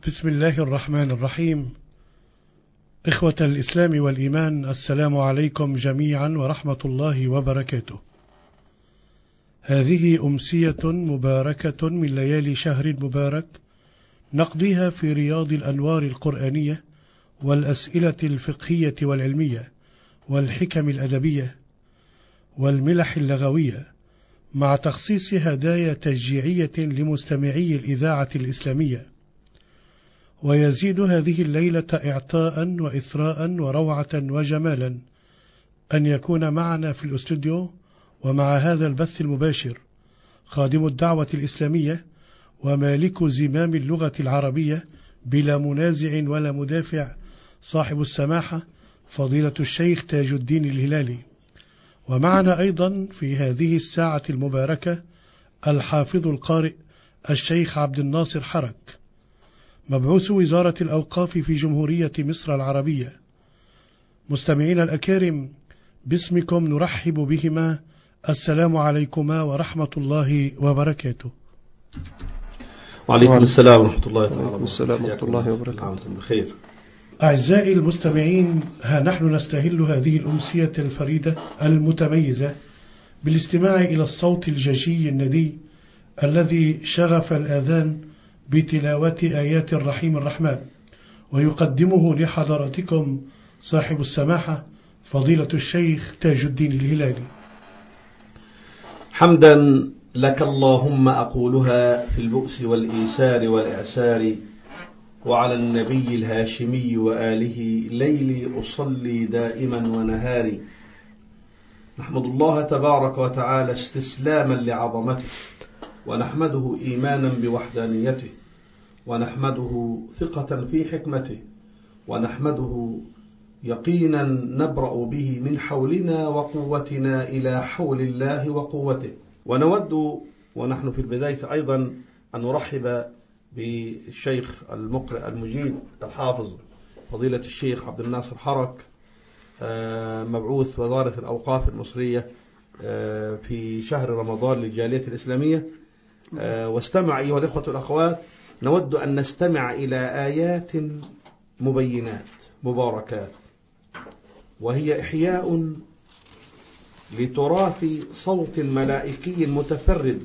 بسم الله الرحمن الرحيم. إخوة الإسلام والإيمان، السلام عليكم جميعا ورحمة الله وبركاته. هذه أمسية مباركة من ليالي شهر مبارك نقضيها في رياض الأنوار القرآنية والأسئلة الفقهية والعلمية والحكم الأدبية والملح اللغوية، مع تخصيص هدايا تشجيعية لمستمعي الإذاعة الإسلامية. ويزيد هذه الليلة إعطاء وإثراء وروعة وجمالا أن يكون معنا في الاستوديو ومع هذا البث المباشر خادم الدعوة الإسلامية ومالك زمام اللغة العربية بلا منازع ولا مدافع، صاحب السماحة فضيلة الشيخ تاج الدين الهلالي. ومعنا أيضا في هذه الساعة المباركة الحافظ القارئ الشيخ عبد الناصر حرك، مبعوث وزارة الأوقاف في جمهورية مصر العربية. مستمعين الأكارم، باسمكم نرحب بهما. السلام عليكما ورحمة الله وبركاته. وعليكم السلام ورحمة الله وبركاته. بخير. أعزائي المستمعين، ها نحن نستهل هذه الأمسية الفريدة المتميزة بالاستماع إلى الصوت الجشي الندي الذي شغف الآذان بتلاوة آيات الرحيم الرحمن، ويقدمه لحضراتكم صاحب السماحة فضيلة الشيخ تاج الدين الهلالي. حمدا لك اللهم أقولها في البؤس والإيسار والإعسار، وعلى النبي الهاشمي وآله ليلي أصلي دائما ونهاري. نحمد الله تبارك وتعالى استسلاما لعظمته، ونحمده إيمانا بوحدانيته، ونحمده ثقة في حكمته، ونحمده يقينا نبرأ به من حولنا وقوتنا إلى حول الله وقوته. ونود ونحن في البداية أيضا أن نرحب بالشيخ المقرئ المجيد الحافظ فضيلة الشيخ عبد الناصر حرك، مبعوث وزارة الأوقاف المصرية في شهر رمضان للجالية الإسلامية. واستمع أيها الإخوة والأخوات، نود أن نستمع إلى آيات مبينات مباركات، وهي إحياء لتراث صوت ملائكي متفرد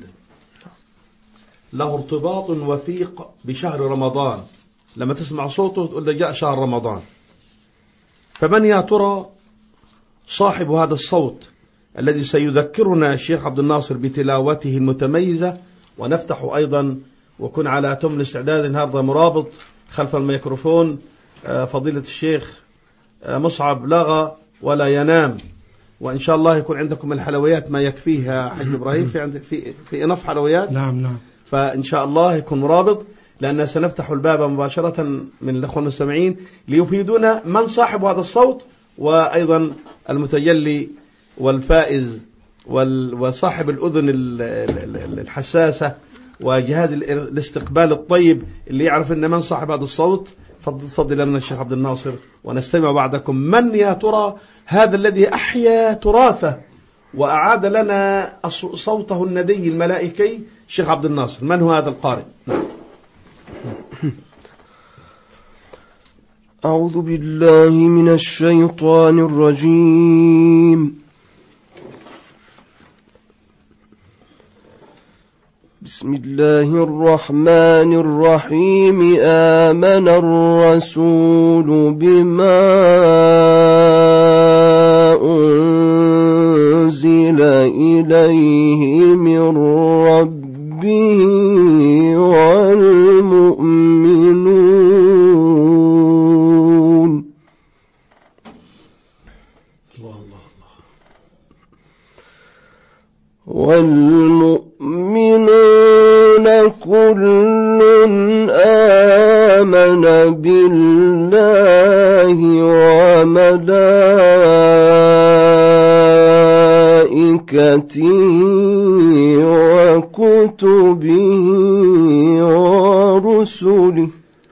له ارتباط وثيق بشهر رمضان. لما تسمع صوته تقول ده جاء شهر رمضان. فمن يا ترى صاحب هذا الصوت الذي سيذكرنا الشيخ عبد الناصر بتلاوته المتميزة؟ ونفتح أيضا وكن على تم الاستعداد النهارده مرابط خلف الميكروفون فضيلة الشيخ مصعب لغى ولا ينام، وإن شاء الله يكون عندكم الحلويات ما يكفيها حج إبراهيم، في عندك في إنف حلويات. نعم. فإن شاء الله يكون مرابط، لأن سنفتح الباب مباشرة من الأخوة المستمعين ليفيدونا من صاحب هذا الصوت، وأيضا المتجلي والفائز وصاحب الأذن الحساسة وجهاز الاستقبال الطيب اللي يعرف أن من صاحب هذا الصوت. تفضل لنا الشيخ عبد الناصر ونستمع بعدكم. من يا ترى هذا الذي أحيا تراثه وأعاد لنا صوته الندي الملائكي؟ الشيخ عبد الناصر، من هو هذا القارئ؟ أعوذ بالله من الشيطان الرجيم. بسم الله الرحمن الرحيم. آمن الرسول بما أنزل إليه من ربه والمؤمنون. والمؤمنون كل آمن بالله وملائكته وكتبه ورسله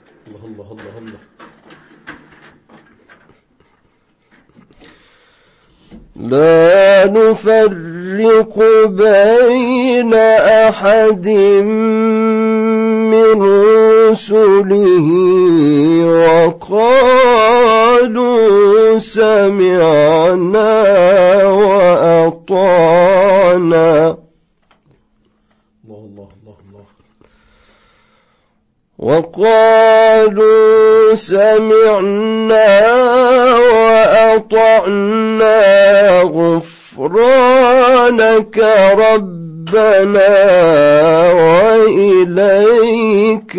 لا نفرق بين أحد من رسله وقالوا سمعنا وأطعنا وقالوا سمعنا وأطعنا غفرانك ربنا وإليك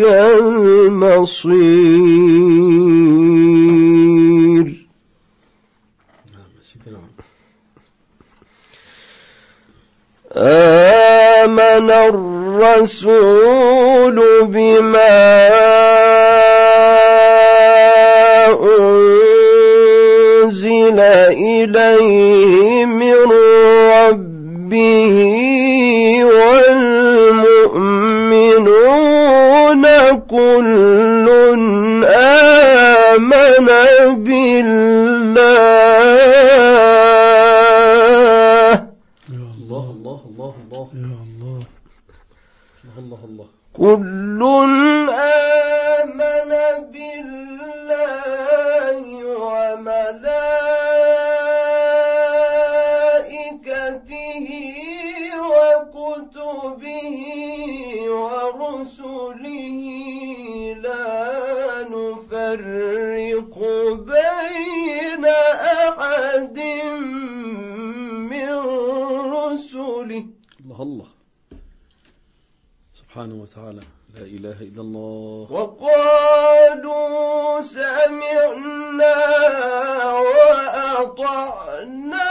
المصير. آمن الرسول بما أنزل إليه من ربه والمؤمنون كل آمن بالله كل آمن بالله وملائكته وكتبه ورسله لا نفرق بين أحد من رسله. الله سبحانه وتعالى، لا إله إلا الله. وقالوا سمعنا وأطعنا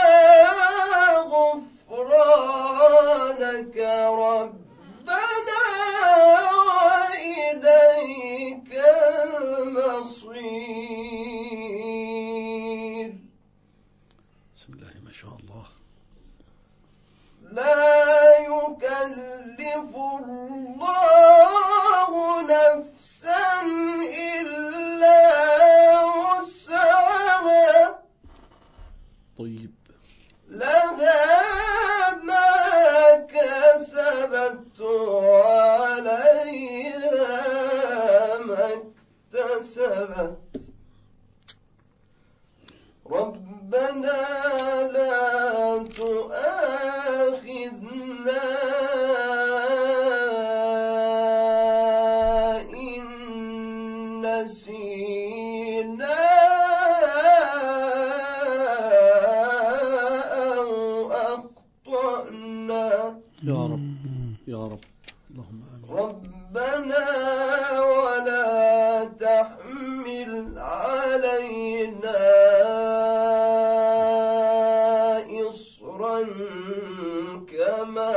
غفرانك ربنا وإليك المصير. بسم الله ما شاء الله. لا يكلف الله نفسا إلا وسعها. طيب. لها ما كسبت وعليها ما اكتسبت. ربنا لا تؤاخذنا إن نسينا أو أخطأنا. يا رب يا رب اللهم آمين. ربنا ولا تحمل علينا كما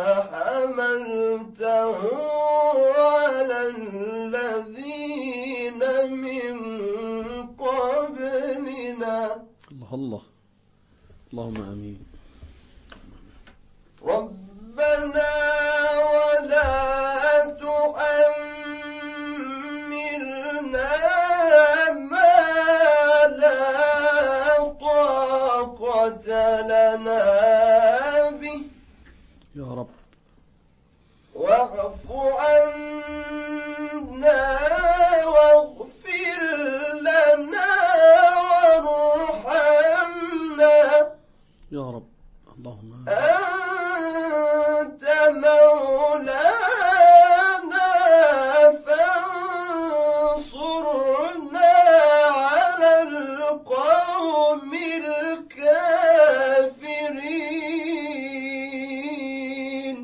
حملته على الذين من قبلنا. الله اللهم آمين. ربنا ولا تحملنا ما لا طاقة لنا به. يا رب. واعف عنا واغفر لنا وارحمنا. يا رب اللهم آمين. أنت مولانا فانصرنا على القوم الكافرين.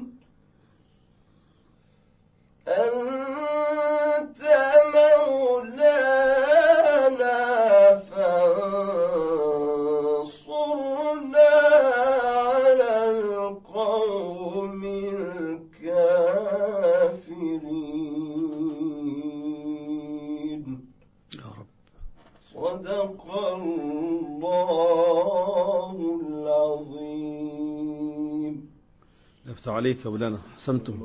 أنت مولانا فانصرنا على القوم الكافرين. يا رب. صدق الله العظيم. لفت عليك يا مولانا، أحسنتم.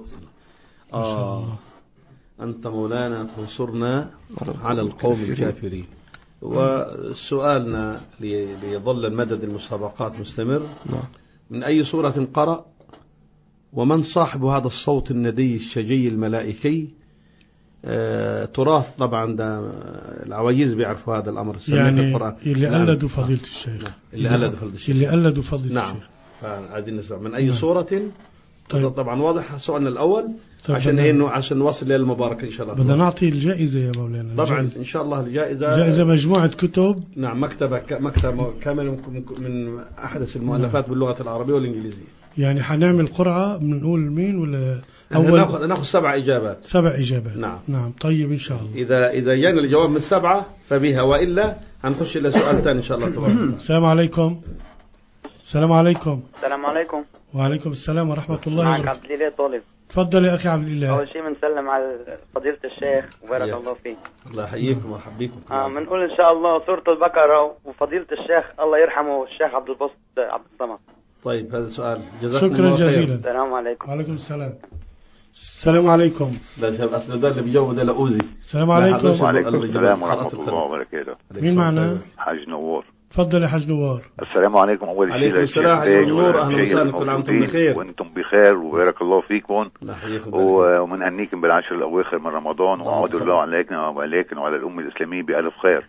أنت مولانا فانصرنا على القوم الكافرين. وسؤالنا ليظل المدد المسابقات مستمر، من أي سورة قرأ؟ ومن صاحب هذا الصوت الندي الشجي الملائكي تراث طبعا، ده العواجيز بيعرفوا هذا الأمر، سميت يعني القرآن اللي نعم. قلدوا فضيلة الشيخ، اللي قلدوا فضيلة الشيخ، اللي قلدوا فضيلة نعم. الشيخ. فعايزين نسمع من أي صورة. طيب. طبعا واضح سؤالنا الأول. طيب عشان إنه عشان نوصل ليلة المباركة إن شاء الله. بدنا نعطي الجائزة يا مولانا. طبعا الجائزة. إن شاء الله الجائزة جائزة مجموعة كتب. نعم، مكتبة كامل من أحدث المؤلفات باللغة العربية والإنجليزية. يعني حنعمل قرعة، بنقول مين ولا أول؟ ناخذ 7 إجابات. 7 إجابات. نعم. طيب إن شاء الله. إذا جانا الجواب من ال7 فبها، وإلا هنخش إلى سؤال ثاني إن شاء الله تبارك. السلام عليكم. السلام عليكم. السلام عليكم. وعليكم السلام ورحمة الله معك وبركاته. عبد الإله طالب. تفضل يا أخي عبد الإله. أول شيء بنسلم على فضيلة الشيخ وبارك الله فيه. الله يحييكم ويرحب بكم. بنقول إن شاء الله سورة البقرة وفضيلة الشيخ الله يرحمه الشيخ عبد الباسط عبد الصمد. طيب هذا سؤال، جزاكم الله شكرا خير. جزيلا. السلام عليكم. وعليكم السلام. السلام عليكم. لا شباب، أصل ده اللي بيجاوب ده لأوزي. السلام عليكم. وعليكم السلام ورحمة الله وبركاته. مين معنا؟ حاج نوار. تفضل يا حاج نوار. السلام عليكم. أول شيء عليكم السلام حاج نور، أهلا وسهلا، كل عام وأنتم بخير. وأنتم بخير وبارك الله فيكم. يحييكم ومنهنيكم بالعشر الأواخر من رمضان، وعود الله عليكم وعلى الأمة الإسلامية بألف خير.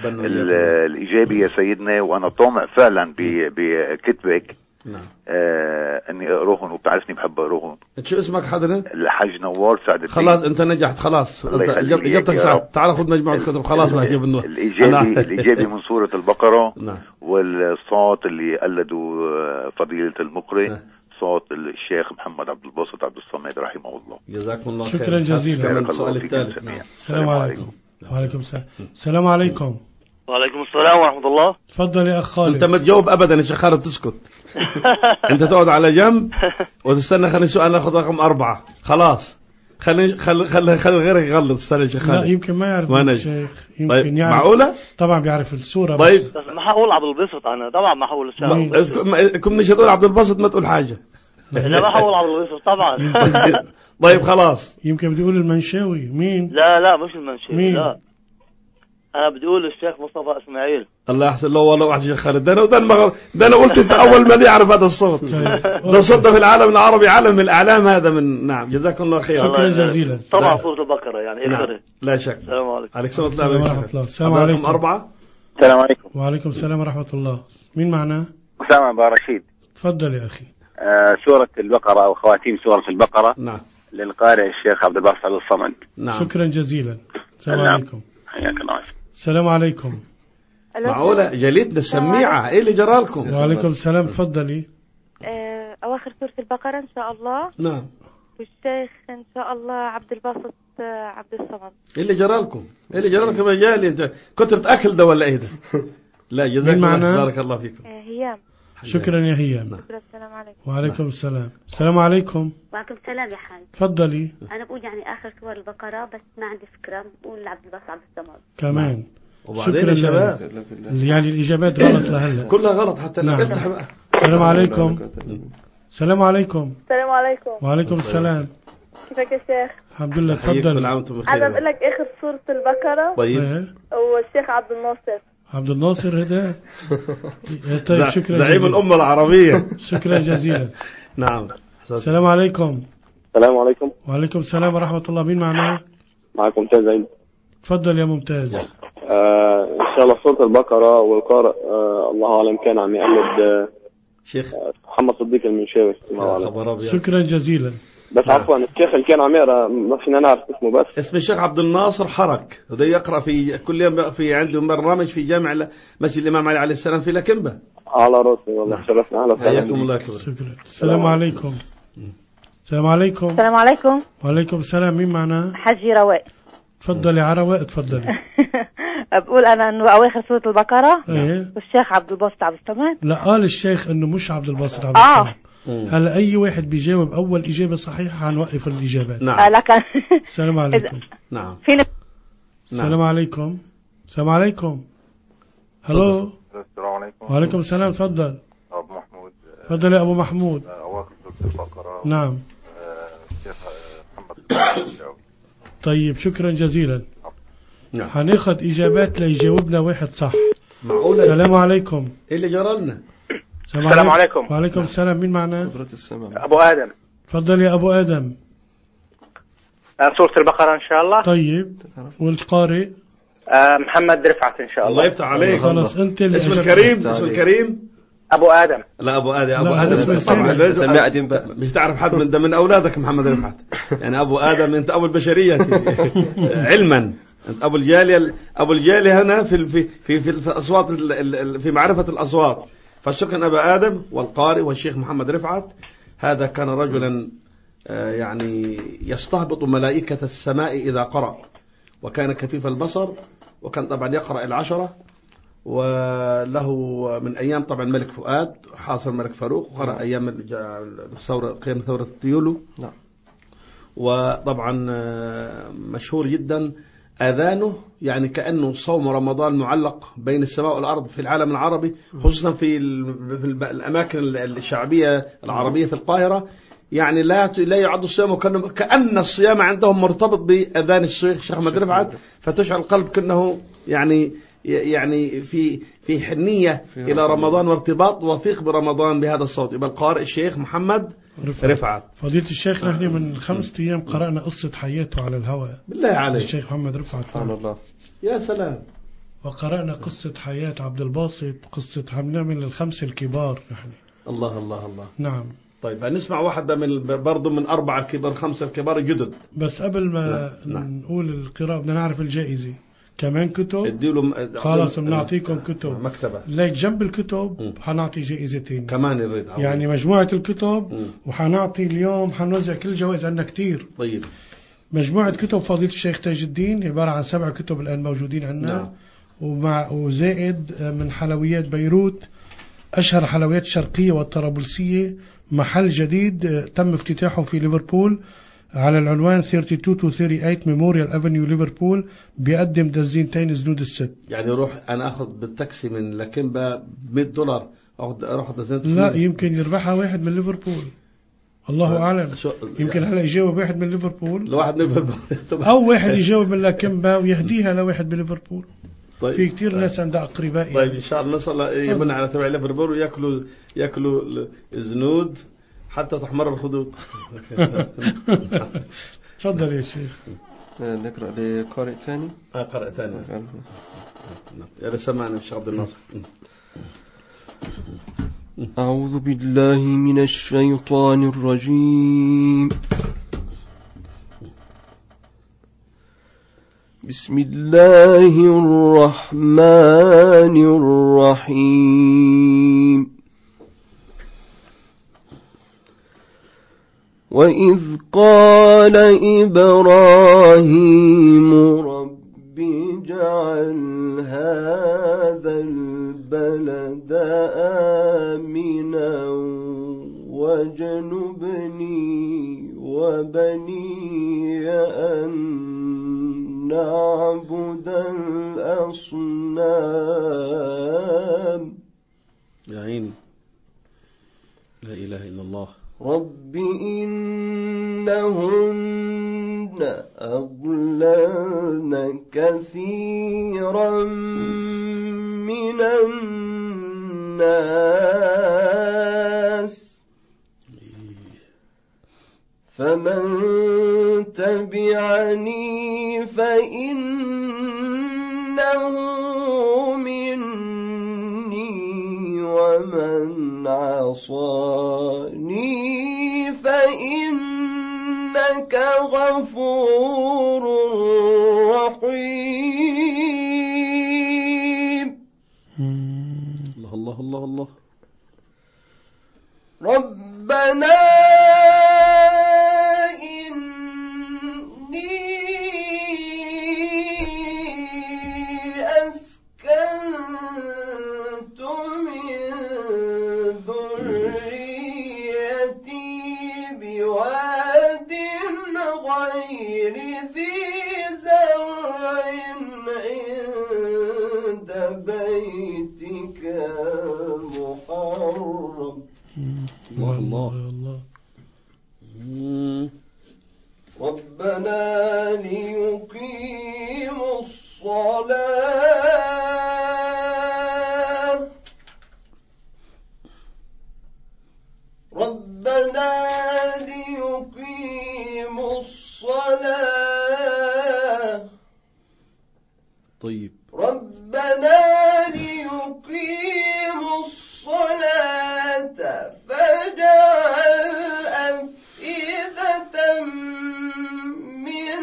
الإيجابي يا سيدنا، وأنا طامع فعلا بكتبك. نعم. اني اقراهم، وبتعرفني بحب اقراهم. انت شو اسمك حضرتك؟ الحاج نوار سعد الدين. خلاص انت نجحت، خلاص انت اجابتك صعب. تعال خذ مجموعة كتب، خلاص ما هجيب النور. الايجابي من سورة البقرة. نعم. والصوت اللي قلدوا فضيلة المقرئ. صوت الشيخ محمد عبد الباسط عبد الصمد رحمه الله. جزاكم الله خير. شكرا جزيلا. السؤال الثالث. السلام عليكم. وعليكم السلام. السلام عليكم. وعليكم السلام ورحمة الله. تفضل يا أخ خالد. أنت ما تجاوب أبدا يا شيخ خالد، تسكت. أنت تقعد على جنب وتستنى. خلي السؤال ناخذ رقم 4. خلاص خلي غيرك يغلط. استنى يا شيخ خالد. لا يمكن ما يعرف الشيخ، يمكن طيب. يعرف. معقولة؟ طبعا بيعرف السورة. طيب بس ما حقول عبد الباسط، أنا طبعا ما حقول الشيخ. كم مش هتقول عبد الباسط ما تقول حاجة. لا ما حقول عبد الباسط طبعا. طيب خلاص. يمكن بتقول المنشاوي. مين؟ لا مش المنشاوي. مين؟ لا أنا بدي الشيخ مصطفى إسماعيل. الله يحسن له والله واحد شيخ خالد. ده أنا قلت أنت أول ما يعرف هذا الصوت. ده صوت في العالم العربي، عالم من الأعلام هذا من. نعم جزاكم الله خير. شكرا جزيلا. طبعا سورة البقرة يعني. نعم. لا شك. السلام عليكم. عليكم السلام ورحمة الله. السلام عليكم. 4. السلام عليكم. وعليكم السلام ورحمة الله. مين معنا؟ أسامة بارشيد. تفضل يا أخي. سورة البقرة أو خواتيم سورة البقرة. نعم. للقارئ الشيخ عبد الباسط عبد الصمد. نعم. شكرا جزيلا. السلام عليكم. حياك الله. السلام عليكم. معقولة جليتنا السميعة، ايه اللي جرالكم؟ وعليكم السلام، تفضلي. اواخر سورة البقرة ان شاء الله. نعم. والشيخ ان شاء الله عبد الباسط عبد الصمد. ايه اللي جرالكم؟ ايه اللي جرالكم يا جالي؟ انت كترة اكل ده ولا ايه ده؟ لا جزاك الله، بارك الله فيكم. هيام. شكرا يا هيام. السلام عليكم. وعليكم السلام. السلام عليكم. وعليكم السلام يا حاج. تفضلي. انا بقول يعني اخر سور البقرة، بس ما عندي فكرة. بقول عبد الباسط عبد الصمد كمان. وبعدين يا شباب يعني الإجابات غلط لهلا. كلها غلط حتى. نعم. افتح بقى. السلام عليكم. السلام عليكم. السلام عليكم. وعليكم السلام. كيفك يا شيخ؟ الحمد لله. تفضل. انا بقول لك اخر سورة البقرة. طيب. والشيخ عبد الناصر. عبد الناصر هذا. طيب شكرا. زعيم الأمة العربية. شكرا جزيلا. نعم. السلام عليكم. السلام عليكم. وعليكم السلام ورحمة الله. مين معنا؟ معكم ممتاز عيد. تفضل يا ممتاز. إن شاء الله سورة البقرة والقارئ الله أعلم كان عم يقلد شيخ محمد صديق المنشاوي. شكرا جزيلا. بس عفوا الشيخ اللي كان عم يقرأ ما فينا نعرف اسمه. بس اسم الشيخ عبد الناصر حرك، وده يقرأ في كل يوم في عنده برنامج في جامع مسجد الإمام علي عليه السلام في لكنبة. على راسي والله. شرفنا. أهلا وسهلا. حياكم الله كبير. شكرا. السلام عليكم. السلام عليكم. السلام عليكم. وعليكم السلام. مين معنا؟ حجي رواء. تفضلي عرواء. تفضلي. بقول انا انه اواخر سورة البقرة. ايه. والشيخ عبد الباسط عبد الصمد. لا قال الشيخ انه مش عبد الباسط عبد الصمد. هلا اي واحد بيجاوب اول اجابة صحيحة هنوقف الاجابات. نعم. لكن السلام عليكم. نعم. السلام عليكم. السلام عليكم. هلو. السلام عليكم. وعليكم السلام. تفضل أبو محمود. تفضل يا أبو محمود. أواخر سورة البقرة. نعم. الشيخ محمد. طيب شكرا جزيلا. نعم. هناخد إجابات ليجاوبنا واحد صح. معقولة. السلام عليكم. إيه اللي جرالنا؟ السلام عليكم. وعليكم السلام. مين معنا؟ أبو آدم. تفضل يا أبو آدم. سورة البقرة إن شاء الله. طيب، والقارئ محمد رفعت إن شاء الله. الله يفتح عليك. خلاص أنت اسم الكريم أبو آدم. لا أبو آدم طبعا سمي قديم بقى، مش تعرف حد من أولادك محمد رفعت يعني أبو آدم أنت أبو البشرية علما، أنت أبو الجالية هنا في الأصوات، في معرفة الأصوات. فالشكر أبا آدم والقارئ والشيخ محمد رفعت. هذا كان رجلا يعني يستهبط ملائكة السماء إذا قرأ، وكان كفيف البصر، وكان طبعا يقرأ 10، وله من أيام طبعا الملك فؤاد حاصر الملك فاروق، وقرأ أيام قيام ثورة التيولو. نعم. وطبعا مشهور جدا أذانه، يعني كأنه صوم رمضان معلق بين السماء والأرض في العالم العربي، خصوصا في الأماكن الشعبية العربية في القاهرة. يعني لا يعد الصيام، كأن الصيام عندهم مرتبط بأذان الشيخ أحمد رفعت، فتشعر القلب كأنه يعني في حنية إلى رمضان وارتباط وثيق برمضان بهذا الصوت. يبقى القارئ الشيخ محمد رفعت. فضيلة الشيخ، نحن من 5 أيام قرأنا قصة حياته على الهواء. بالله عليك. الشيخ محمد رفعت. سبحان الله. يا سلام. وقرأنا قصة حياة عبد الباسط، قصة حملة من الخمس الكبار نحن. الله الله الله. نعم. طيب هنسمع واحدة برضو من 4 الكبار 5 الكبار الجدد. بس قبل ما نقول القراءة بدنا نعرف الجائزة. كمان كتب خلاص بنعطيكم كتب مكتبة، ليك جنب الكتب حنعطي جائزتين كمان يريد يعني مجموعة الكتب وحنعطي اليوم حنوزع كل جوائز عندنا كتير. طيب مجموعة كتب فضيلة الشيخ تاج الدين عبارة عن 7 كتب الآن موجودين عندنا. نعم. وزائد من حلويات بيروت، أشهر حلويات الشرقية والطرابلسية، محل جديد تم افتتاحه في ليفربول على العنوان 32-38 ميموريال افنيو ليفربول، بيقدم دزينتين زنود الست. يعني روح انا اخذ بالتاكسي من لكنبا $100 اروح دزينتين. لا يمكن يربحها واحد من ليفربول، الله اعلم. يمكن هلا يجاوب واحد من ليفربول، لواحد من ليفربول او واحد يجاوب من لكنبا ويهديها لواحد بليفربول. طيب. في كتير ناس عندها اقرباء. طيب ان شاء الله نصل يمنع على تبع ليفربول وياكلوا زنود حتى تحمر الخدود. تفضل يا شيخ. نقرأ لقارئ ثاني. قارئ ثاني. يا سمعنا الشيخ عبد الناصر. أعوذ بالله من الشيطان الرجيم. بسم الله الرحمن الرحيم. وإذ قال إبراهيم رب اجعل هذا البلد آمنا واجنبني وبني أن نعبد الأصنام. يا عيني لا إله إلا الله. رب إنهن أضللن كثيرا من الناس فمن تبعني فإنه مني ومن عصاني فإنك غفور رحيم. الله الله الله الله. ربنا بيتك محرم. الله الله. ربنا ليقيموا الصلاة. ربنا ليقيموا الصلاة طيب. ربنا ليقيموا الصلاة فاجعل أفئدة من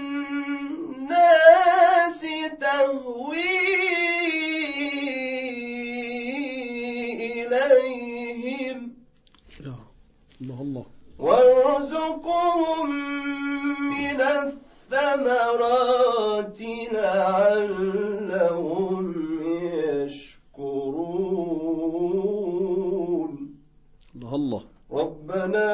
الناس تهوي إليهم الله وارزقهم من الثمرات لعلهم يشكرون. الله. ربنا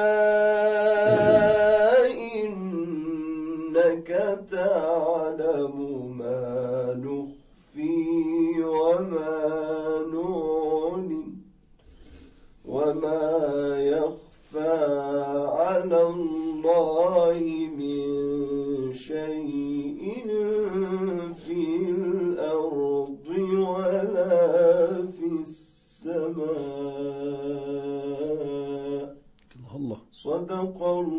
إنك تعلم ما نخفي وما نعلن وما يخفى على الله من شيء في الأرض ولا في السماء. الله. صدق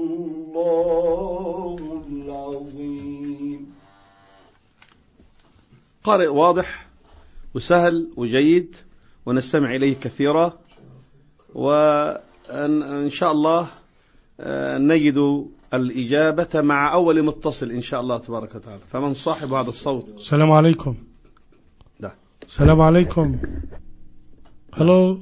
الله العظيم. قارئ واضح وسهل وجيد ونستمع إليه كثيرا، وإن شاء الله نجد الإجابة مع أول متصل إن شاء الله تبارك وتعالى. فمن صاحب هذا الصوت؟ السلام عليكم. ده. السلام عليكم. هلو.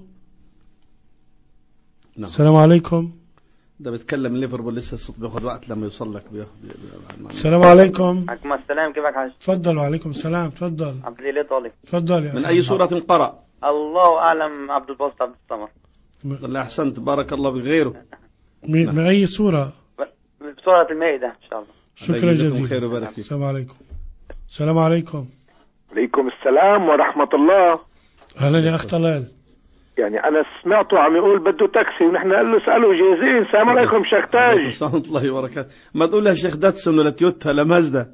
نعم. السلام عليكم. ده بيتكلم ليفربول، لسه الصوت بياخد وقت لما يوصل لك. السلام عليكم. عليكم السلام، كيفك حاج؟ تفضل. وعليكم السلام. تفضل. عبد الإله طالب. تفضل يا من أي سورة قرأ؟ الله أعلم. عبد الباسط عبد الصمد. الله أحسنت، بارك الله بغيره. من أي سورة؟ سورة المائدة إن شاء الله. شكرا جزيلا. السلام عليكم. السلام عليكم. عليكم السلام ورحمة الله. أهلا يا أخ طلال. يعني أنا سمعته عم يقول بده تاكسي ونحن قال له اسألوا جاهزين. السلام عليكم شيخ تاج. السلام الله وبركاته. ما تقول لها شيخ داتسون ولا تويوتا ولا مازدا.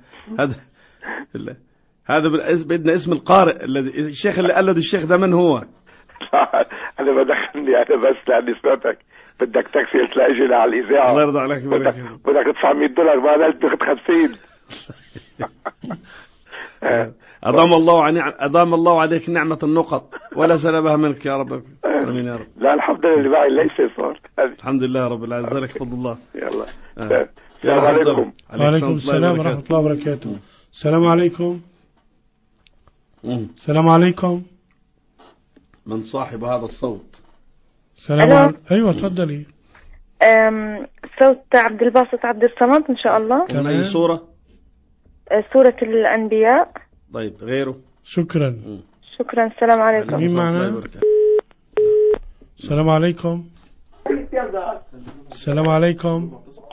هذا بدنا اسم القارئ الذي الشيخ اللي قال له الشيخ ده من هو؟ أنا بدخلني أنا بس لأني سمعتك بدك تاكسي قلت لا اجي على الإذاعة. الله يرضى عليك. بدك تدفع $100 بعد تاخذ 50. أدام الله عليك نعمة النقط ولا سلبها منك يا رب. آمين يا رب. لا الحمد لله معي ليس صار. الحمد لله رب العالمين. ذلك فضل الله. يلا. السلام عليكم. وعليكم السلام ورحمة الله وبركاته. السلام عليكم. السلام عليكم. من صاحب هذا الصوت؟ السلام عليكم. أيوة تفضلي. صوت عبد الباسط عبد الصمد إن شاء الله. من أي سورة؟ سورة الأنبياء. طيب غيره؟ شكرا. شكرا. السلام عليكم. مين معنا؟ السلام عليكم. السلام عليكم.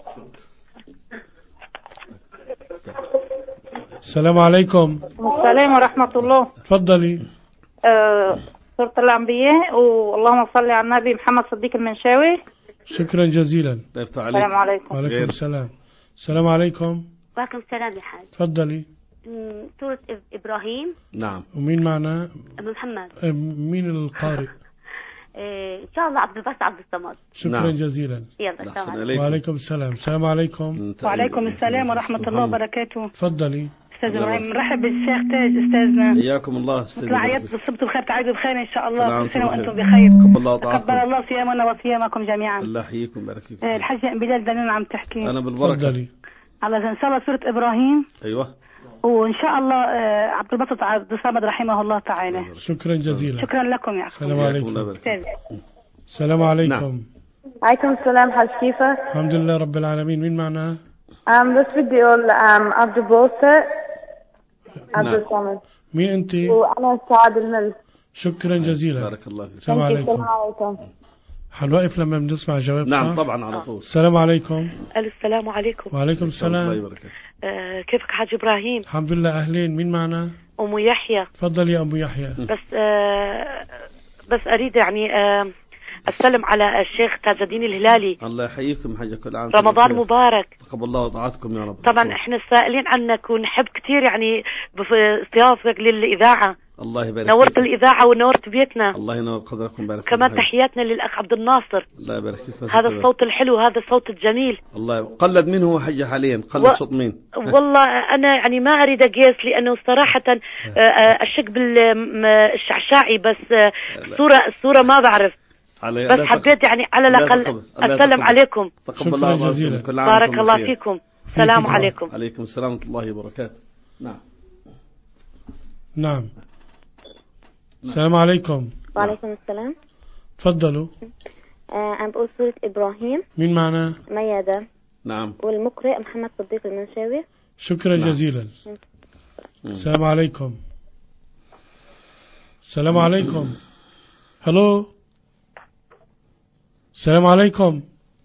السلام عليكم. السلام ورحمة الله. تفضلي. سورة الأنبياء واللهم صل على النبي محمد صديق المنشاوي. شكرا جزيلا. السلام عليكم. وعليكم السلام. السلام عليكم. وعليكم السلام يا حاج. تفضلي. سورة إبراهيم. نعم. ومين معنا؟ محمد. مين القارئ؟ إن شاء الله عبد الباسط عبد الصمد. شكرا نعم. جزيلا. يلا السلام عليكم. وعليكم السلام. السلام عليكم. وعليكم السلام ورحمة الله وبركاته. تفضلي. أستاذ إبراهيم. نرحب بالشيخ تاج أستاذنا. حياكم الله أستاذ. طلعيات بالصبت بخير تعيدوا بخير إن شاء الله. كل سنة وأنتم بخير. تقبل الله صيامنا وصيامكم جميعا. الله يحييكم بارك فيكم. الحاج بلال دنون عم تحكي. أنا بالبركة. تفضلي. على إن شاء الله سورة إبراهيم. أيوة. وإن شاء الله عبد الباسط عبد الصمد رحمه الله تعالى. شكرا جزيلا. شكرا لكم يا أخي. السلام عليكم. السلام عليكم. عليكم السلام حاج كيفك؟ الحمد لله رب العالمين. مين معنا؟ بس بدي أقول عبد الباسط عبد الصمد. مين أنت؟ وأنا سعاد الملك. شكرا جزيلا. بارك الله فيك. السلام عليكم. السلام عليكم. حنوقف لما بنسمع جواب. نعم طبعا على طول. السلام عليكم. السلام عليكم. وعليكم السلام. كيفك حاج إبراهيم؟ الحمد لله. أهلين. مين معنا؟ أم يحيى. تفضل يا أم يحيى. بس أريد يعني أسلم على الشيخ تاج الدين الهلالي. الله يحييكم حاجة كل عام. رمضان مبارك. تقبل الله وطاعتكم يا رب. طبعا احنا سائلين عنك ونحب كثير يعني باستضافتك للإذاعة. الله يبارك نورت فيك. الإذاعة ونورت بيتنا. الله ينور قدركم، بارك كمان فيك. تحياتنا للأخ عبد الناصر. الله يبارك فيك. هذا الصوت الحلو، هذا الصوت الجميل. الله قلد منه هو حي حاليا، قلد صوت مين؟ والله أنا يعني ما أريد أقيس لأنه صراحة أشك بالشعشاعي، بس الصورة ما بعرف، بس حبيت يعني على الأقل أسلم عليكم. تقبل الله جزيلا. بارك الله فيكم. السلام عليكم. عليكم السلام ورحمة الله وبركاته. نعم. السلام عليكم. وعليكم السلام. تفضلوا. أنا بقول سورة إبراهيم. مين معنا؟ ميادة. نعم. والمقرئ محمد صديق المنشاوي. شكرا جزيلا. السلام عليكم. السلام عليكم. هلو. السلام عليكم.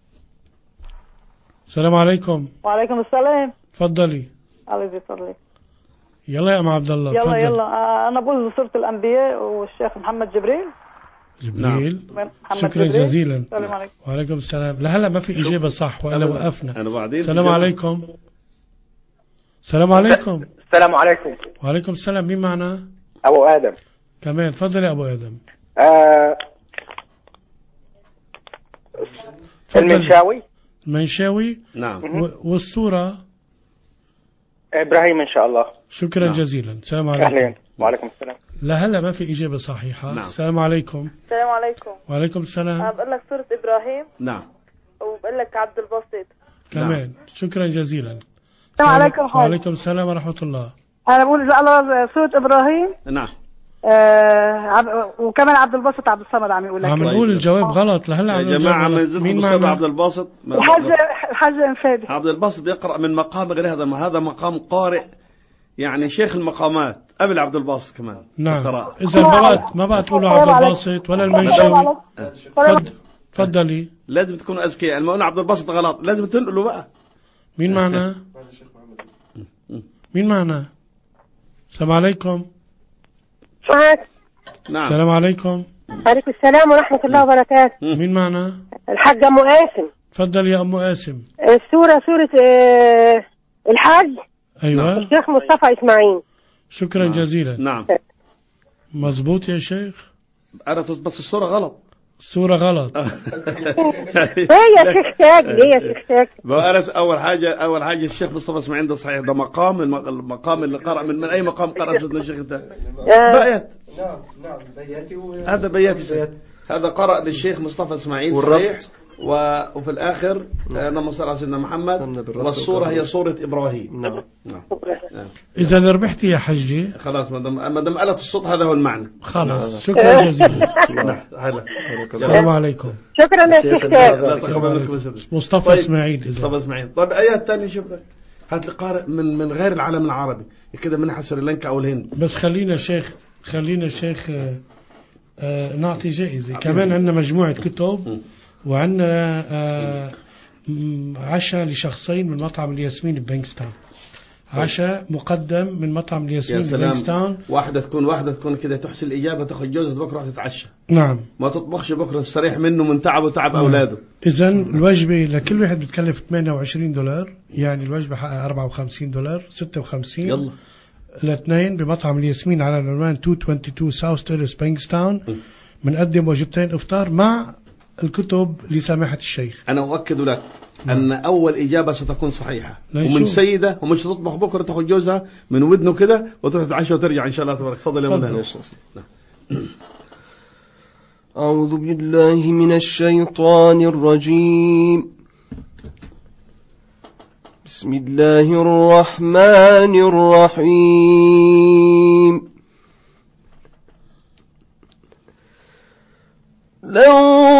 السلام عليكم. وعليكم السلام. تفضلي. الله يسلمك. يلا يا ام عبد الله. يلا تفضل. يلا انا بقول سورة الانبياء والشيخ محمد جبريل. شكرا جزيلا. السلام عليكم. وعليكم السلام. لهلا ما في إجابة صح وإلا وقفنا. السلام عليكم. السلام عليكم. السلام عليكم. وعليكم السلام. مين معنا؟ أبو آدم. كمان. تفضل يا أبو آدم. المنشاوي. المنشاوي. نعم. والصورة إبراهيم إن شاء الله. شكرا جزيلا. السلام عليكم. أهلا. وعليكم السلام. لهلا ما في إجابة صحيحة. السلام عليكم. السلام عليكم. وعليكم السلام. أنا بقول لك سورة إبراهيم. نعم. وبقول لك عبد الباسط. كمان. شكرا جزيلا. السلام عليكم. وعليكم السلام ورحمة الله. أنا بقول إن شاء الله سورة إبراهيم. نعم. وكمان عبد الباسط عبد الصمد عم يقول لك. عم نقول الجواب غلط لهلا. يا جماعة مين معنا؟ عبد الباسط. الحاج انفادي. عبد الباسط بيقرأ من مقام غير هذا مقام قارئ، يعني شيخ المقامات قبل عبد الباسط كمان. نعم. إذا ما بقى تقولوا عبد الباسط ولا المنشاوي. تفضلي. لازم تكونوا أذكياء. لما قلنا عبد الباسط غلط لازم تنقلوا بقى. مين معنا؟ مين معنا؟ السلام عليكم. نعم. السلام عليكم. وعليكم السلام ورحمة الله وبركاته. مين معنا؟ الحاج أم قاسم. تفضل يا أم قاسم. سورة الحج. أيوة. الشيخ مصطفى إسماعيل. شكرا جزيلا. نعم. مظبوط يا شيخ. أنا بس الصورة غلط. الصورة غلط. هي شيخ تاج. أول حاجة الشيخ مصطفى إسماعيل ده صحيح، ده المقام اللي قرأ من أي مقام قرأ سيدنا الشيخ ده. بيات. نعم بياتي. هذا بياتي. هذا قرأ للشيخ مصطفى إسماعيل صحيح. وفي الآخر اللهم صل على سيدنا محمد. والصورة هي صورة إبراهيم. نعم. إذا ربحتي يا حجي. خلاص ما دام قالت الصوت هذا هو المعنى. خلاص. شكرا جزيلا. السلام عليكم. شكرا لك. مصطفى إسماعيل. مصطفى إسماعيل. طيب آيات تانية شوف ذلك. هات لي قارئ من غير العالم العربي كده، من سريلانكا أو الهند. بس خلينا شيخ نعطي جائزة. كمان عندنا مجموعة كتب، وعندنا عشاء لشخصين من مطعم الياسمين ببنكستاون. عشاء مقدم من مطعم الياسمين ببنكستاون. واحدة تكون كده تحسن الإجابة، تاخذ جوزها بكرة تتعشى. نعم. ما تطبخش بكرة، تستريح منه من تعب وتعب أولاده. إذن الوجبة لكل واحد بتكلف $28، يعني الوجبة حقها $54 56. يلا. الاثنين بمطعم الياسمين على العنوان 222 ساوث تيرس بنكستاون. بنقدم وجبتين إفطار مع الكتب لسماحة الشيخ. أنا أؤكد لك أن أول إجابة ستكون صحيحة، ومن سيدة، ومش تطبخ بكرة تاخذ جوزها من ودنه كده وتروح تتعشى وترجع إن شاء الله تبارك. تفضل يا مولانا. أعوذ بالله من الشيطان الرجيم. بسم الله الرحمن الرحيم. لو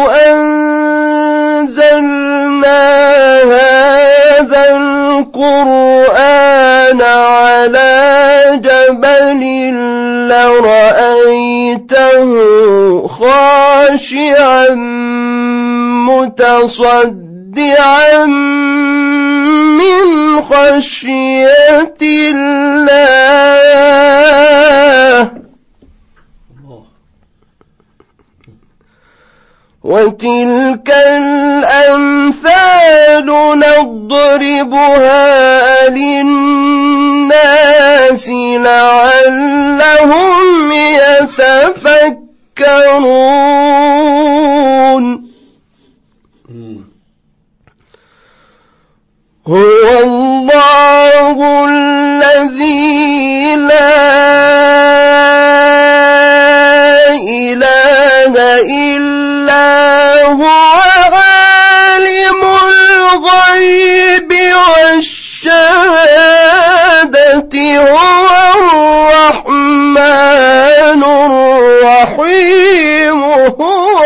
أنزلنا هذا القرآن على جبل لرأيته خاشعا متصدعا من خشية الله. وتلك الأمثال نضربها للناس لعلهم يحشرون هو الله الذي لا إله إلا هو عالم الغيب والشهادة هو الرحمن الرحيم هو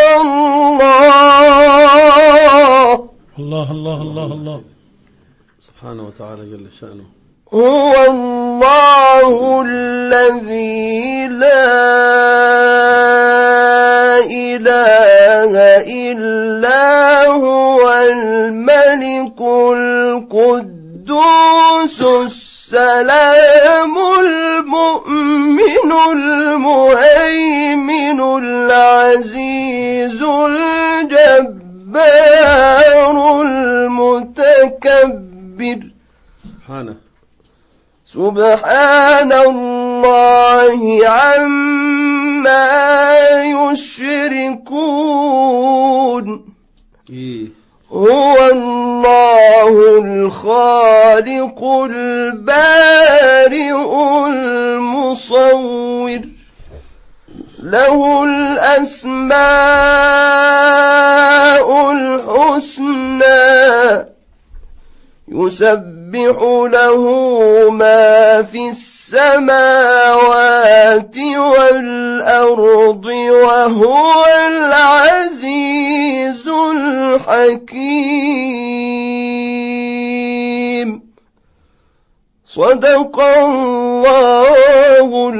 الله الله الله الله سبحانه وتعالى جل شأنه هو الله الذي لا إله إلا هو الملك القدوس السلام المؤمن المهيمن العزيز الجبار المتكبر سبحان الله عما يشركون هو الله الخالق البارئ المصور له الأسماء الحسنى يسبح له ما في السماوات والأرض وهو العزيز الحكيم صدق الله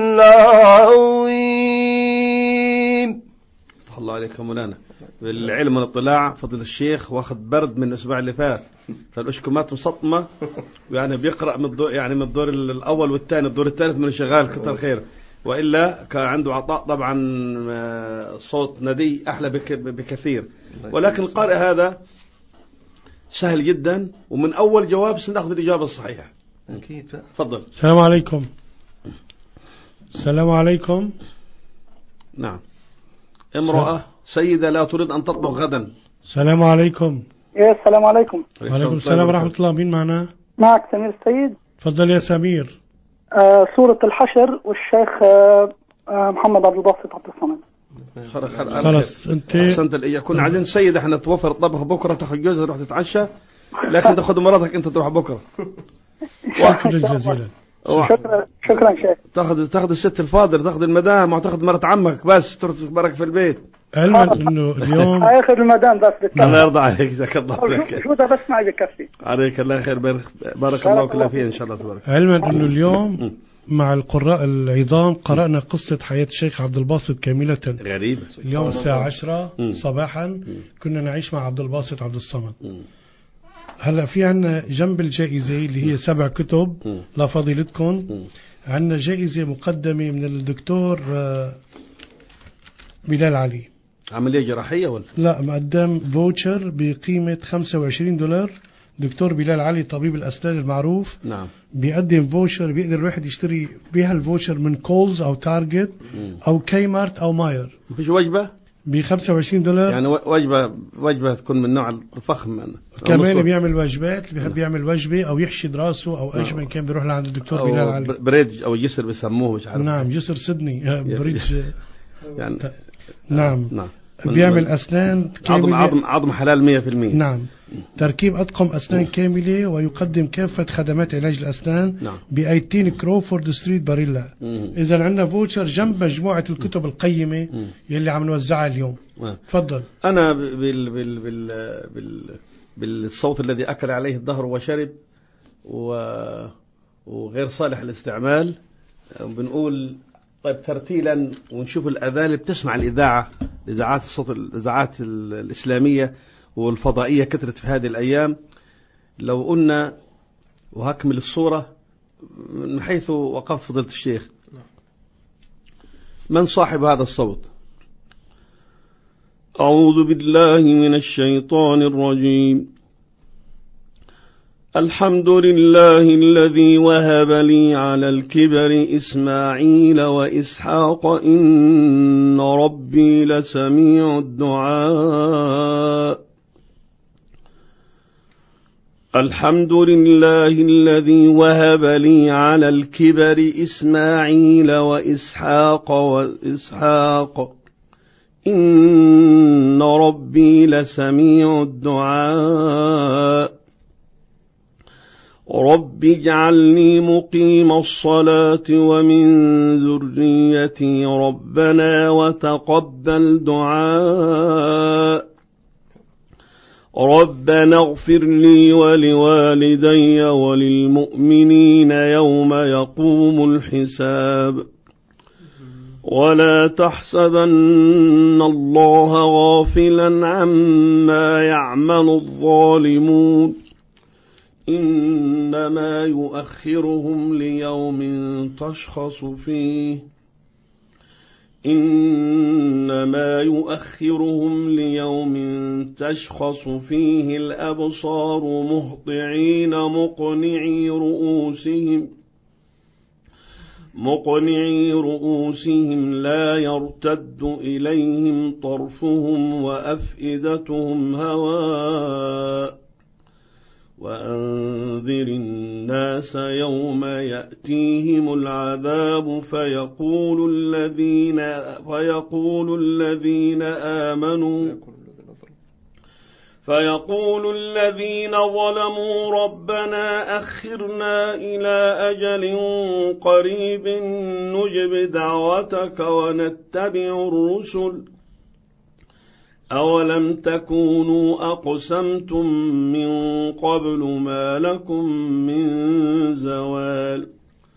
العظيم. فتح الله عليك يا مولانا. بالعلم والاطلاع فضل الشيخ واخد برد من الاسبوع اللي فات، فالاشكمات مسطمه يعني بيقرا من الدور يعني من الدور الاول والثاني، الدور الثالث من شغال كتر خير، والا كان عنده عطاء طبعا صوت ندي احلى بكثير. ولكن القارئ هذا سهل جدا، ومن اول جواب سناخذ الاجابه الصحيحه. اكيد. تفضل. السلام عليكم. السلام عليكم. نعم. امرأة سيدة لا تريد أن تطبخ غدا. السلام عليكم. السلام عليكم. وعليكم السلام ورحمة الله. مين معنا؟ معك سمير السيد. تفضل يا سمير. سورة الحشر والشيخ محمد عبد الباسط عبد الصمد. خلاص انت احسنت. كنا عايزين سيدة احنا توفر الطبخ بكره، تاخذ جوزها تروح تتعشى، لكن تاخذ مراتك انت تروح بكره. شكرا جزيلا. شكرا شيخ. تاخذ الست الفاضل، تاخذ المدام وتاخذ مرت عمك بس تروح تبارك في البيت. علما انه اليوم اخذ المدام بس الله يرضى عليك. جزاك الله خير. شو ده بس معي بكفي. عليك الله خير. بارك الله كل فيه ان شاء الله تبارك. علما انه اليوم مع القراء العظام قرأنا قصة حياة الشيخ عبد الباسط كاملة. غريب. اليوم الساعة 10 صباحا كنا نعيش مع عبد الباسط عبد الصمد. هلا في عنا جنب الجائزة اللي هي 7 كتب لفضيلتكم، عنا جائزة مقدمة من الدكتور بلال علي. عملية جراحية ولا؟ لا، مقدم فوتشر بقيمة $25. دكتور بلال علي طبيب الأسنان المعروف. نعم. بيقدم فوتشر بيقدر الواحد يشتري بها الفوتشر من كولز أو تارجت أو كي مارت أو ماير. مفيش وجبة؟ $25 يعني وجبة تكون من نوع الفخم. كمان بيعمل وجبات، اللي بيحب يعمل وجبة أو يحشي راسه أو أي شيء كان بيروح لعند الدكتور بلال علي. بريدج أو جسر بيسموه مش عارف. نعم جسر سيدني بريدج يعني. نعم. بيعمل أسنان كاملة، عظم حلال 100%. نعم. تركيب أطقم أسنان كاملة، ويقدم كافة خدمات علاج الأسنان ب18 كروفورد ستريت باريلا. إذا عندنا فوتشر جنب مجموعة الكتب القيمة يلي عم نوزعها اليوم. تفضل. أنا بالصوت الذي أكل عليه الظهر وشرب وغير صالح للاستعمال بنقول طيب ترتيلا، ونشوف الأذان اللي بتسمع إذاعات الصوت، الإذاعات الإسلامية والفضائية كثرت في هذه الأيام. لو قلنا وهكمل الصورة من حيث وقفت فضيلة الشيخ، من صاحب هذا الصوت؟ أعوذ بالله من الشيطان الرجيم. الحمد لله الذي وهب لي على الكبر إسماعيل وإسحاق إن ربي لسميع الدعاء. الحمد لله الذي وهب لي على الكبر إسماعيل وإسحاق إن ربي لسميع الدعاء. رب اجعلني مقيم الصلاة ومن ذريتي ربنا وتقبل دعاء. ربنا اغفر لي ولوالدي وللمؤمنين يوم يقوم الحساب. ولا تحسبن الله غافلا عما يعمل الظالمون إنما يؤخرهم ليوم تشخص فيه الأبصار مقنعي رؤوسهم لا يرتد إليهم طرفهم وأفئدتهم هواء. وأنذر الناس يوم يأتيهم العذاب فيقول الذين ظلموا ربنا أخرنا إلى أجل قريب نجب دعوتك ونتبع الرسل أولم تكونوا أقسمتم من قبل ما لكم من زوال.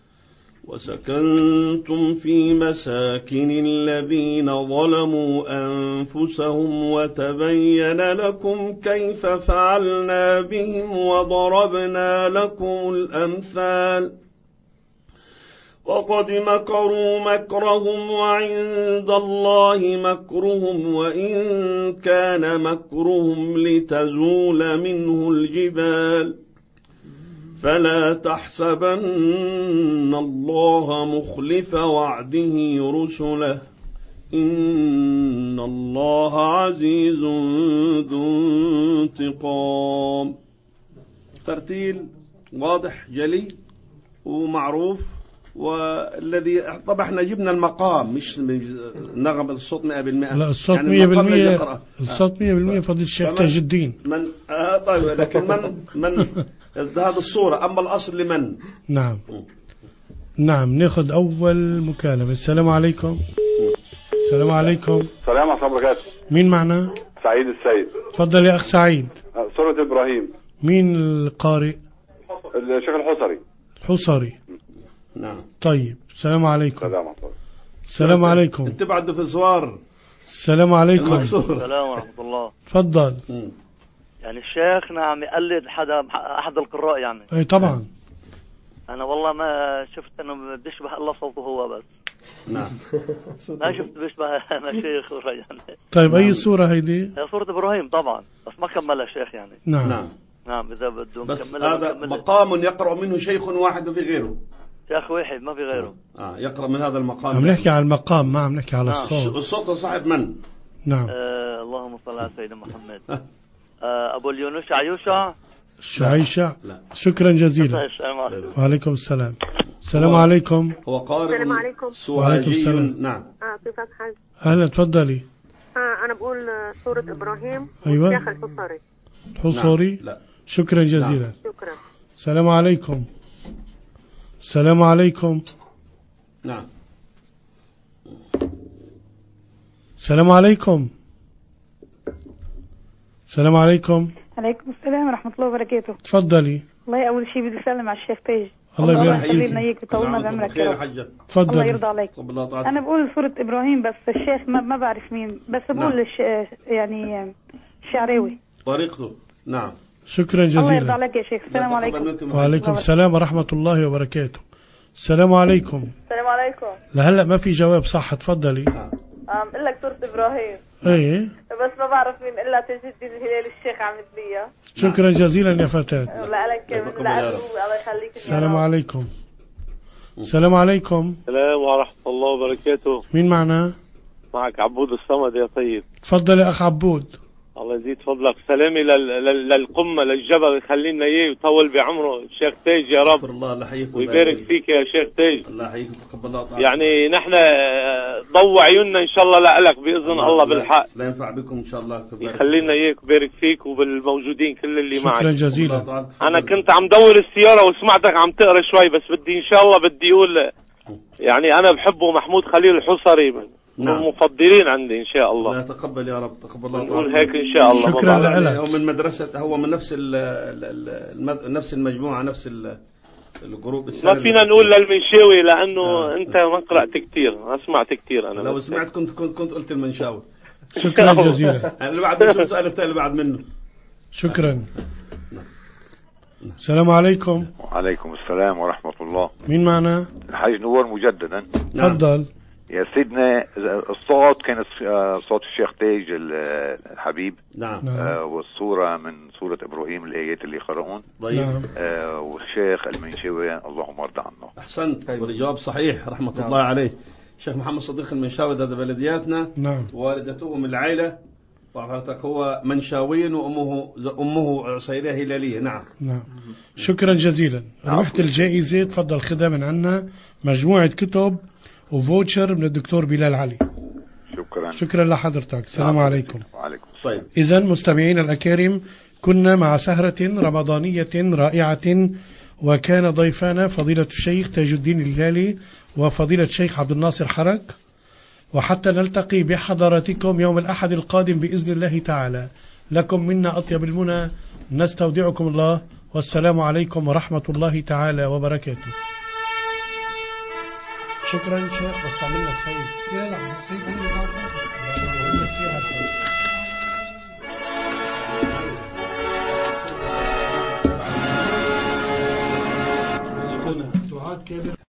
وسكنتم في مساكن الذين ظلموا أنفسهم وتبين لكم كيف فعلنا بهم وضربنا لكم الأمثال. وقد مكروا مكرهم وعند الله مكرهم وإن كان مكرهم لتزول منه الجبال. فلا تحسبن الله مخلف وعده رسله إن الله عزيز ذو انتقام. ترتيل واضح جلي ومعروف. والذي طبعا احنا جبنا المقام مش نغم الصوت 100%. لا الصوت يعني 100%. الصوت 100% فضيلة الشيخ تاج الدين. طيب لكن من هذا الصورة أما الأصل لمن. نعم ناخذ أول مكالمة. السلام عليكم. السلام عليكم. السلام ورحمة الله وبركاته. مين معنا؟ سعيد السيد. تفضل يا أخ سعيد. سورة إبراهيم. مين القارئ؟ الشيخ الحصري. نعم. طيب السلام عليكم. السلام عليكم. انت بعد في زوار. السلام عليكم. السلام ورحمة الله. تفضل. يعني الشيخ نعم يقلد أحد القراء يعني. اي طبعا. أنا والله ما شفت إنه بيشبه الله صوته هو بس. نعم. ما شفت بيشبه مشايخ يعني. طيب أي سورة هيدي؟ هي سورة إبراهيم طبعا بس ما كملها الشيخ يعني. نعم. إذا بدهم بس هذا مقام يقرأ منه شيخ واحد وفي غيره. شيخ واحد ما في غيره. يقرأ من هذا المقام. عم نحكي على المقام ما عم نحكي على الصوت. الصوت صاحب من؟ نعم. اللهم صل على سيدنا محمد. أبو اليونشع شعيشع. شكرا جزيلا. وعليكم السلام. السلام عليكم. هو قارئ. السلام عليكم. وعليكم السلام. نعم. في فتحة. أهلا تفضلي. أنا بقول سورة إبراهيم. أيوة. والشيخ الحصري. نعم. لا. شكرا جزيلا. نعم. شكرا. السلام عليكم. السلام عليكم. نعم. السلام عليكم. السلام عليكم. عليكم السلام ورحمة الله وبركاته. تفضلي. والله أول شيء بدي أسلم على الشيخ تاج. الله يبارك فيك ويطولنا بعمرك يا رب. الله يرضى عليك. أنا بقول سورة إبراهيم بس الشيخ ما بعرف مين بس بقول يعني الشعراوي طريقته. نعم. شكرا جزيلا. الله يرضى عليك يا شيخ. السلام عليكم. وعليكم السلام ورحمة الله وبركاته. السلام عليكم. السلام عليكم. لهلا ما في جواب صح تفضلي. قل لك سورة إبراهيم. ايه بس ما بعرف مين إلا تجد الدين الهلالي الشيخ عمد لي. شكرا جزيلا يا فتاة. لا لك من لا الله يخليك. السلام عليكم. السلام عليكم. السلام ورحمة الله وبركاته. مين معنا؟ معك عبود الصمد يا طيب. تفضل يا أخ عبود. الله يزيد فضلك. سلامي للقمة للجبل يخلينا إياه ويطول بعمره الشيخ تاج يا رب. الله يحييك ويبارك فيك يا شيخ تاج. الله يحييك وتقبل الله تعالى. يعني نحن ضوء عيوننا إن شاء الله لك بإذن الله بالحق. لا ينفع بكم إن شاء الله. يخلينا إياك ويبارك فيك وبالموجودين كل اللي معك. شكرا جزيلا. أنا كنت عم دور السيارة وسمعتك عم تقرأ شوي بس بدي إن شاء الله بدي أقول يعني أنا بحبه محمود خليل الحصري من المفضلين عندي إن شاء الله. لا تقبل يا رب. تقبل الله. نقول هيك إن شاء الله. شكرا لك. هو من مدرسة، هو من نفس المجموعة، نفس الجروب. ما فينا نقول للمنشاوي لأنه أنت ما قرأت كتير، ما سمعت كتير. أنا لو سمعت كنت قلت المنشاوي. شكرا جزيلا. اللي بعد منه السؤال الثاني اللي بعد منه. شكرا. السلام عليكم. وعليكم السلام ورحمة الله. مين معنا؟ الحاج نور مجددا. تفضل. يا سيدنا الصوت كانت صوت الشيخ تاج الحبيب. نعم. والصورة من سورة إبراهيم الآيات اللي يقرؤون. طيب. والشيخ المنشاوي اللهم ارضى عنه. أحسنت. والجواب صحيح رحمة الله عليه. الشيخ محمد صديق المنشاوي هذا بلدياتنا. نعم. والدته من العائلة وعفرتك هو منشاوي وأمه عصيرية هلالية. نعم. نعم. شكرا جزيلا. ربحت الجائزة. تفضل خدها من عنا مجموعة كتب وفوتشر من الدكتور بلال علي. شكرا لحضرتك. السلام عليكم. وعليكم. طيب. إذن مستمعين الأكارم، كنا مع سهرة رمضانية رائعة، وكان ضيفانا فضيلة الشيخ تاج الدين الهلالي وفضيلة الشيخ عبد الناصر حرك. وحتى نلتقي بحضراتكم يوم الأحد القادم بإذن الله تعالى، لكم منا أطيب المنى، نستودعكم الله، والسلام عليكم ورحمة الله تعالى وبركاته. شكرا شيخ. بس عملنا السيد. لا السيد